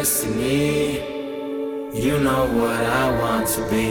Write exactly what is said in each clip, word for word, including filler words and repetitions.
destiny. You know what I want to be.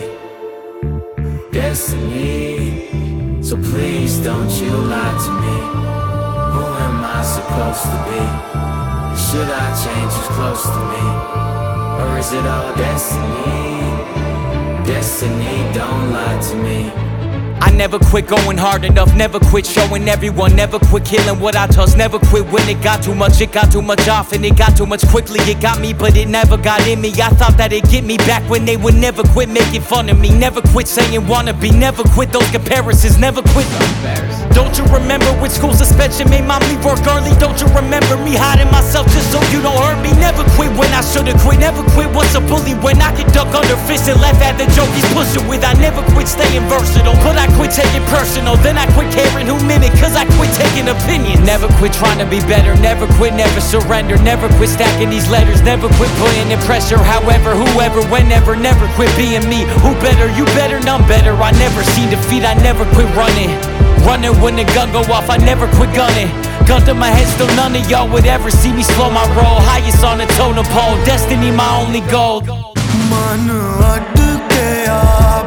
Destiny. So please don't you lie to me. Who am I supposed to be? Should I change who's close to me? Or is it all destiny? Destiny, don't lie to me. I never quit going hard enough, never quit showing everyone, never quit killing what I touch, never quit when it got too much, it got too much off and it got too much quickly. It got me, but it never got in me. I thought that it'd get me back when they would never quit making fun of me. Never quit saying wanna be, never quit those comparisons, never quit. Don't you remember when school suspension made mom leave work early? Don't you remember me hiding myself just so you don't hurt me? Never quit when I should've quit, never quit once a bully, when I could duck under fists and laugh at the joke he's pushing with. I never quit staying versatile, but I quit taking personal. Then I quit caring who mimic, cause I quit taking opinions. Never quit trying to be better, never quit, never surrender. Never quit stacking these letters, never quit putting in pressure. However, whoever, whenever, never quit being me. Who better, you better, none better. I never seen defeat, I never quit running. Running when the gun go off, I never quit gunning. Gun to my head, still none of y'all would ever see me slow my roll. Highest on the totem pole, destiny my only goal. मन अटकया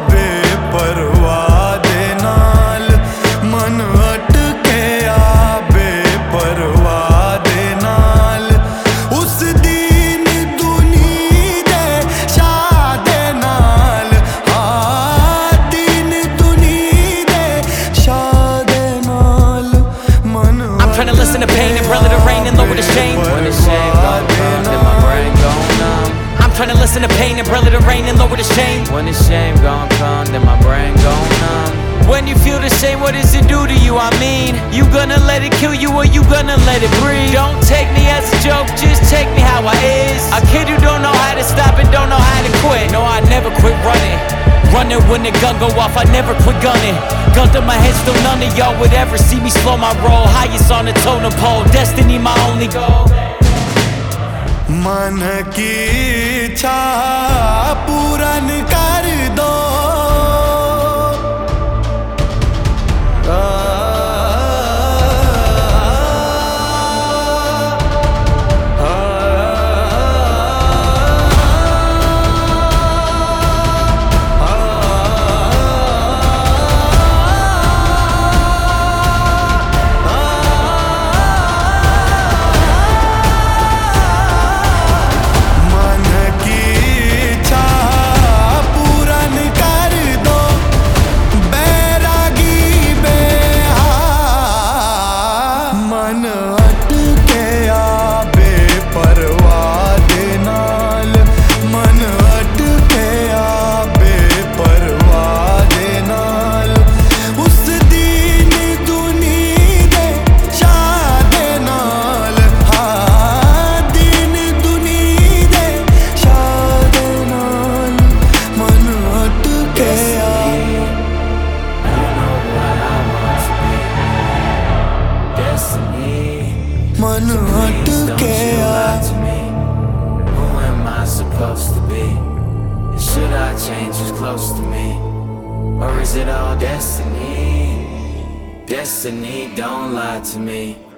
बेपरवाह दे नाल, मन अटकया बेपरवाह दे नाल। उस दिन दुनी दे शाह दे नाल, हाँ दिन दुनी दे शाह दे नाल। मन I'm trying to listen to pain and brother the rain and lower the shame. When the shame gon' come, then my brain gon' numb. I'm trying to listen to pain and brother the rain and lower the shame. When the shame gon' come, then my brain gon' numb. When you feel the shame, what does it do to you? I mean, you gonna let it kill you or you gonna let it breathe? Don't take me as a joke, just take me how I is. A kid who don't know how to stop and don't know how to quit. No, I never quit running. Running when the gun go off, I never quit gunning. Gun to my head, still none of y'all would ever see me slow my roll. Highest on the totem pole, destiny my only goal. मन की इच्छा पूरन कर दो। मन अटकया। Who am I supposed to be? Should I change who's close to me? Or is it all destiny? Destiny, don't lie to me.